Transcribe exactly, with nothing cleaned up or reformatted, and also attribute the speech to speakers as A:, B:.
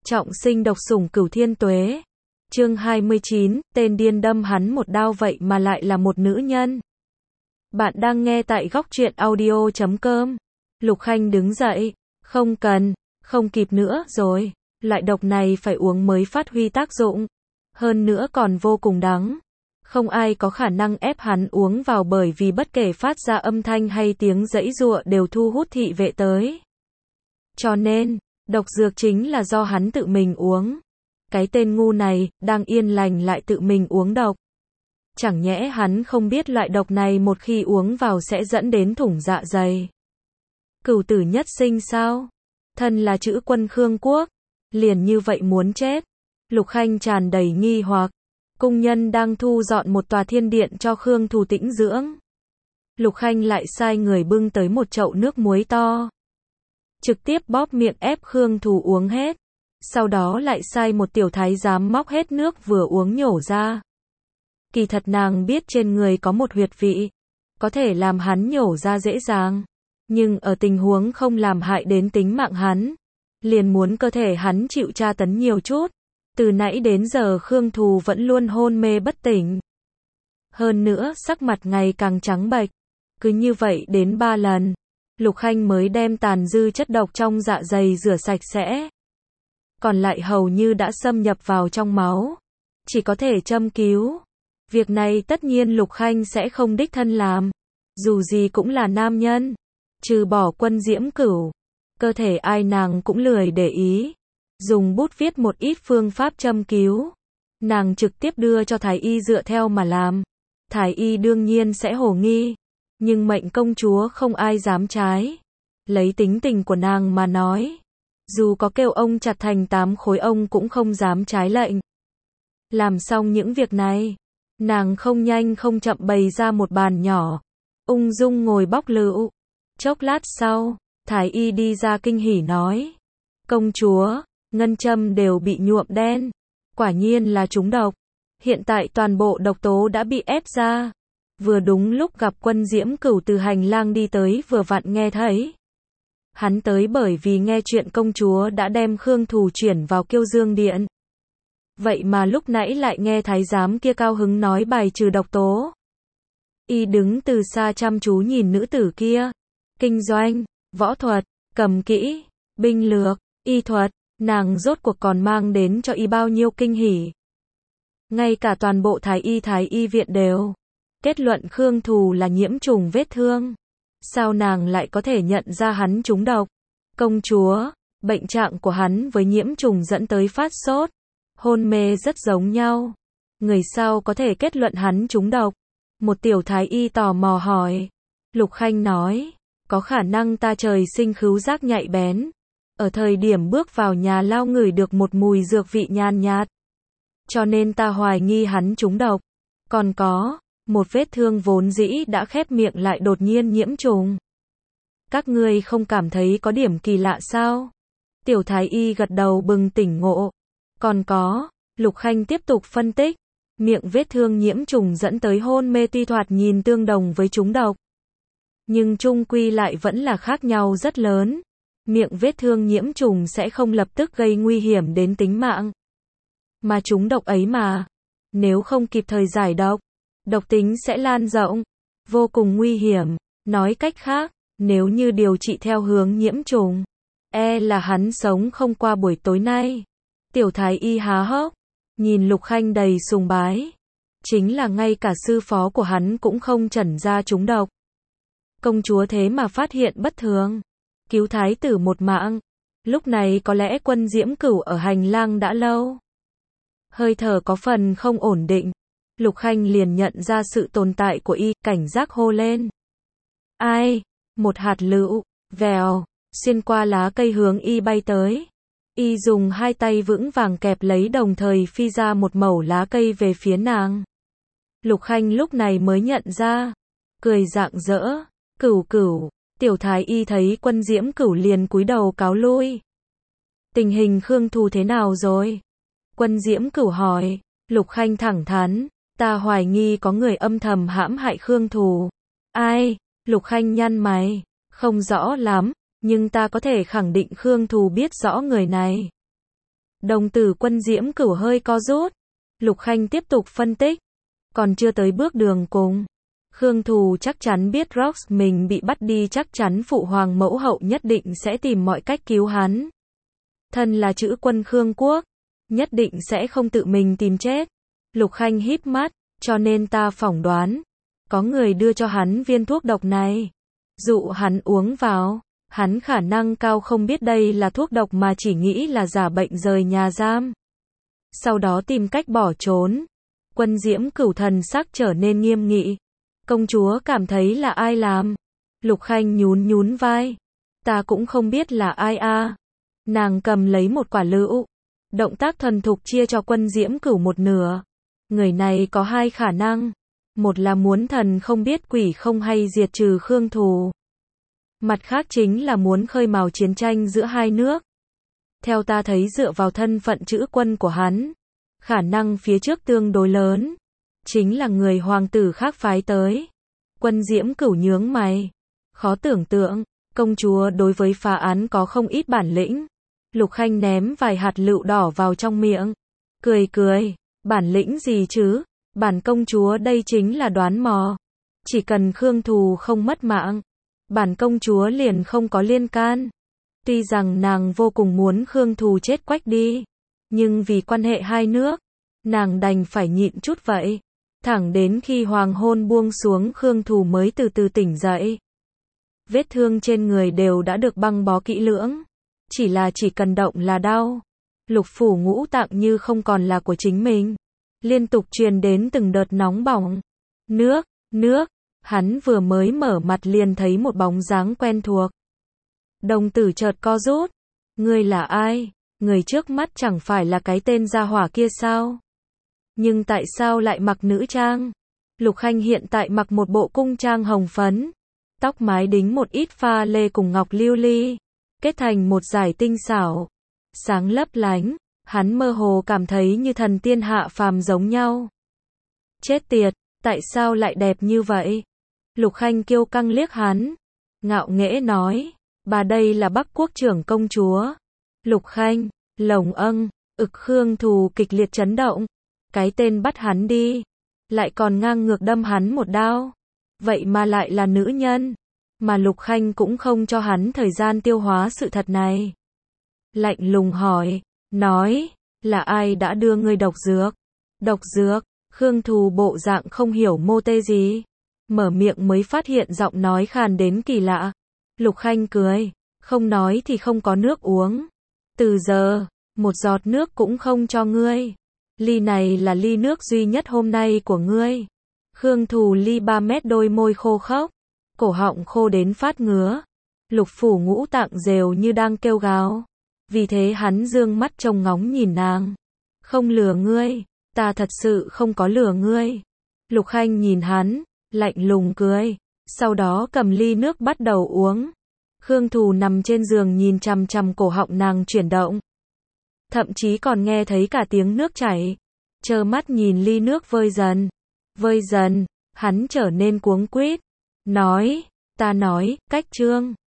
A: Trọng sinh độc sủng cửu thiên tuế. Chương hai mươi chín, tên điên đâm hắn một đao vậy mà lại là một nữ nhân. Bạn đang nghe tại góc truyện audio chấm com. Lục Khanh đứng dậy. Không cần, không kịp nữa rồi. Loại độc này phải uống mới phát huy tác dụng. Hơn nữa còn vô cùng đắng. Không ai có khả năng ép hắn uống vào bởi vì bất kể phát ra âm thanh hay tiếng giãy giụa đều thu hút thị vệ tới. Cho nên, độc dược chính là do hắn tự mình uống. Cái tên ngu này, đang yên lành lại tự mình uống độc. Chẳng nhẽ hắn không biết loại độc này một khi uống vào sẽ dẫn đến thủng dạ dày. Cửu tử nhất sinh sao? Thân là chữ quân Khương Quốc. Liền như vậy muốn chết. Lục Khanh tràn đầy nghi hoặc. Cung nhân đang thu dọn một tòa thiên điện cho Khương Thù tĩnh dưỡng. Lục Khanh lại sai người bưng tới một chậu nước muối to. Trực tiếp bóp miệng ép Khương Thù uống hết. Sau đó lại sai một tiểu thái giám móc hết nước vừa uống nhổ ra. Kỳ thật nàng biết trên người có một huyệt vị. Có thể làm hắn nhổ ra dễ dàng. Nhưng ở tình huống không làm hại đến tính mạng hắn. Liền muốn cơ thể hắn chịu tra tấn nhiều chút. Từ nãy đến giờ Khương Thù vẫn luôn hôn mê bất tỉnh. Hơn nữa sắc mặt ngày càng trắng bệch. Cứ như vậy đến ba lần. Lục Khanh mới đem tàn dư chất độc trong dạ dày rửa sạch sẽ. Còn lại hầu như đã xâm nhập vào trong máu. Chỉ có thể châm cứu. Việc này tất nhiên Lục Khanh sẽ không đích thân làm. Dù gì cũng là nam nhân. Trừ bỏ Quân Diễm Cửu. Cơ thể ai nàng cũng lười để ý. Dùng bút viết một ít phương pháp châm cứu. Nàng trực tiếp đưa cho Thái Y dựa theo mà làm. Thái Y đương nhiên sẽ hổ nghi. Nhưng mệnh công chúa không ai dám trái. Lấy tính tình của nàng mà nói. Dù có kêu ông chặt thành tám khối ông cũng không dám trái lệnh. Làm xong những việc này. Nàng không nhanh không chậm bày ra một bàn nhỏ. Ung dung ngồi bóc lựu. Chốc lát sau, Thái Y đi ra kinh hỉ nói. Công chúa, ngân châm đều bị nhuộm đen. Quả nhiên là trúng độc. Hiện tại toàn bộ độc tố đã bị ép ra. Vừa đúng lúc gặp Quân Diễm Cửu từ hành lang đi tới vừa vặn nghe thấy. Hắn tới bởi vì nghe chuyện công chúa đã đem Khương Thù chuyển vào Kiêu Dương Điện. Vậy mà lúc nãy lại nghe thái giám kia cao hứng nói bài trừ độc tố. Y đứng từ xa chăm chú nhìn nữ tử kia. Kinh doanh, võ thuật, cầm kỹ, binh lược, y thuật, nàng rốt cuộc còn mang đến cho y bao nhiêu kinh hỉ. Ngay cả toàn bộ thái y thái y viện đều kết luận Khương Thù là nhiễm trùng vết thương. Sao nàng lại có thể nhận ra hắn trúng độc? Công chúa, bệnh trạng của hắn với nhiễm trùng dẫn tới phát sốt, hôn mê rất giống nhau. Người sao có thể kết luận hắn trúng độc? Một tiểu thái y tò mò hỏi. Lục Khanh nói, có khả năng ta trời sinh khứu giác nhạy bén. Ở thời điểm bước vào nhà lao ngửi được một mùi dược vị nhàn nhạt. Cho nên ta hoài nghi hắn trúng độc. Còn có, một vết thương vốn dĩ đã khép miệng lại đột nhiên nhiễm trùng. Các ngươi không cảm thấy có điểm kỳ lạ sao? Tiểu thái y gật đầu bừng tỉnh ngộ. Còn có, Lục Khanh tiếp tục phân tích. Miệng vết thương nhiễm trùng dẫn tới hôn mê tuy thoạt nhìn tương đồng với trúng độc. Nhưng chung quy lại vẫn là khác nhau rất lớn. Miệng vết thương nhiễm trùng sẽ không lập tức gây nguy hiểm đến tính mạng. Mà trúng độc ấy mà. Nếu không kịp thời giải độc, độc tính sẽ lan rộng. Vô cùng nguy hiểm. Nói cách khác, nếu như điều trị theo hướng nhiễm trùng, e là hắn sống không qua buổi tối nay. Tiểu thái y há hốc. Nhìn Lục Khanh đầy sùng bái. Chính là ngay cả sư phó của hắn cũng không chẩn ra trúng độc. Công chúa thế mà phát hiện bất thường. Cứu thái tử một mạng. Lúc này có lẽ Quân Diễm Cửu ở hành lang đã lâu. Hơi thở có phần không ổn định. Lục Khanh liền nhận ra sự tồn tại của y, cảnh giác hô lên. Ai? Một hạt lựu, vèo, xuyên qua lá cây hướng y bay tới. Y dùng hai tay vững vàng kẹp lấy đồng thời phi ra một mẩu lá cây về phía nàng. Lục Khanh lúc này mới nhận ra. Cười rạng rỡ. Cửu cửu. Tiểu thái y thấy Quân Diễm Cửu liền cúi đầu cáo lui. Tình hình Khương Thù thế nào rồi? Quân Diễm Cửu hỏi. Lục Khanh thẳng thắn. Ta hoài nghi có người âm thầm hãm hại Khương Thù. Ai? Lục Khanh nhăn mày. Không rõ lắm. Nhưng ta có thể khẳng định Khương Thù biết rõ người này. Đồng tử Quân Diễm Cửu hơi co rút. Lục Khanh tiếp tục phân tích. Còn chưa tới bước đường cùng. Khương Thù chắc chắn biết Rox mình bị bắt đi, chắc chắn phụ hoàng mẫu hậu nhất định sẽ tìm mọi cách cứu hắn. Thân là chữ quân Khương Quốc, nhất định sẽ không tự mình tìm chết. Lục Khanh híp mắt, cho nên ta phỏng đoán, có người đưa cho hắn viên thuốc độc này, dụ hắn uống vào. Hắn khả năng cao không biết đây là thuốc độc mà chỉ nghĩ là giả bệnh rời nhà giam. Sau đó tìm cách bỏ trốn. Quân Diễm Cửu thần sắc trở nên nghiêm nghị. Công chúa cảm thấy là ai làm? Lục Khanh nhún nhún vai. Ta cũng không biết là ai a. À. Nàng cầm lấy một quả lựu. Động tác thuần thục chia cho Quân Diễm Cửu một nửa. Người này có hai khả năng. Một là muốn thần không biết quỷ không hay diệt trừ Khương Thù. Mặt khác chính là muốn khơi mào chiến tranh giữa hai nước. Theo ta thấy dựa vào thân phận chữ quân của hắn, khả năng phía trước tương đối lớn. Chính là người hoàng tử khác phái tới. Quân Diễm Cửu nhướng mày. Khó tưởng tượng, công chúa đối với phá án có không ít bản lĩnh. Lục Khanh ném vài hạt lựu đỏ vào trong miệng. Cười cười, bản lĩnh gì chứ? Bản công chúa đây chính là đoán mò. Chỉ cần Khương Thù không mất mạng, bản công chúa liền không có liên can. Tuy rằng nàng vô cùng muốn Khương Thù chết quách đi, nhưng vì quan hệ hai nước, nàng đành phải nhịn chút vậy. Thẳng đến khi hoàng hôn buông xuống, Khương Thù mới từ từ tỉnh dậy. Vết thương trên người đều đã được băng bó kỹ lưỡng, chỉ là chỉ cần động là đau. Lục phủ ngũ tạng như không còn là của chính mình, liên tục truyền đến từng đợt nóng bỏng. Nước, nước, hắn vừa mới mở mặt liền thấy một bóng dáng quen thuộc. Đồng tử chợt co rút. Ngươi là ai? Người trước mắt chẳng phải là cái tên gia hỏa kia sao? Nhưng tại sao lại mặc nữ trang? Lục Khanh hiện tại mặc một bộ cung trang hồng phấn, tóc mái đính một ít pha lê cùng ngọc lưu ly, kết thành một dải tinh xảo, sáng lấp lánh. Hắn mơ hồ cảm thấy như thần tiên hạ phàm giống nhau. Chết tiệt, tại sao lại đẹp như vậy? Lục Khanh kiêu căng liếc hắn, ngạo nghễ nói, bà đây là Bắc Quốc trưởng công chúa. Lục Khanh, lồng âng, ực Khương Thù kịch liệt chấn động. Cái tên bắt hắn đi, lại còn ngang ngược đâm hắn một đao. Vậy mà lại là nữ nhân. Mà Lục Khanh cũng không cho hắn thời gian tiêu hóa sự thật này. Lạnh lùng hỏi, nói, là ai đã đưa ngươi độc dược? Độc dược? Khương Thù bộ dạng không hiểu mô tê gì. Mở miệng mới phát hiện giọng nói khàn đến kỳ lạ. Lục Khanh cười, không nói thì không có nước uống. Từ giờ, một giọt nước cũng không cho ngươi. Ly này là ly nước duy nhất hôm nay của ngươi. Khương Thù ly ba mét, đôi môi khô khốc, cổ họng khô đến phát ngứa. Lục phủ ngũ tạng rều như đang kêu gào. Vì thế hắn dương mắt trông ngóng nhìn nàng. Không lừa ngươi, ta thật sự không có lừa ngươi. Lục Khanh nhìn hắn, lạnh lùng cười, sau đó cầm ly nước bắt đầu uống. Khương Thù nằm trên giường nhìn chằm chằm cổ họng nàng chuyển động. Thậm chí còn nghe thấy cả tiếng nước chảy. Trơ mắt nhìn ly nước vơi dần. Vơi dần, hắn trở nên cuống quýt. Nói, ta nói, cách trương.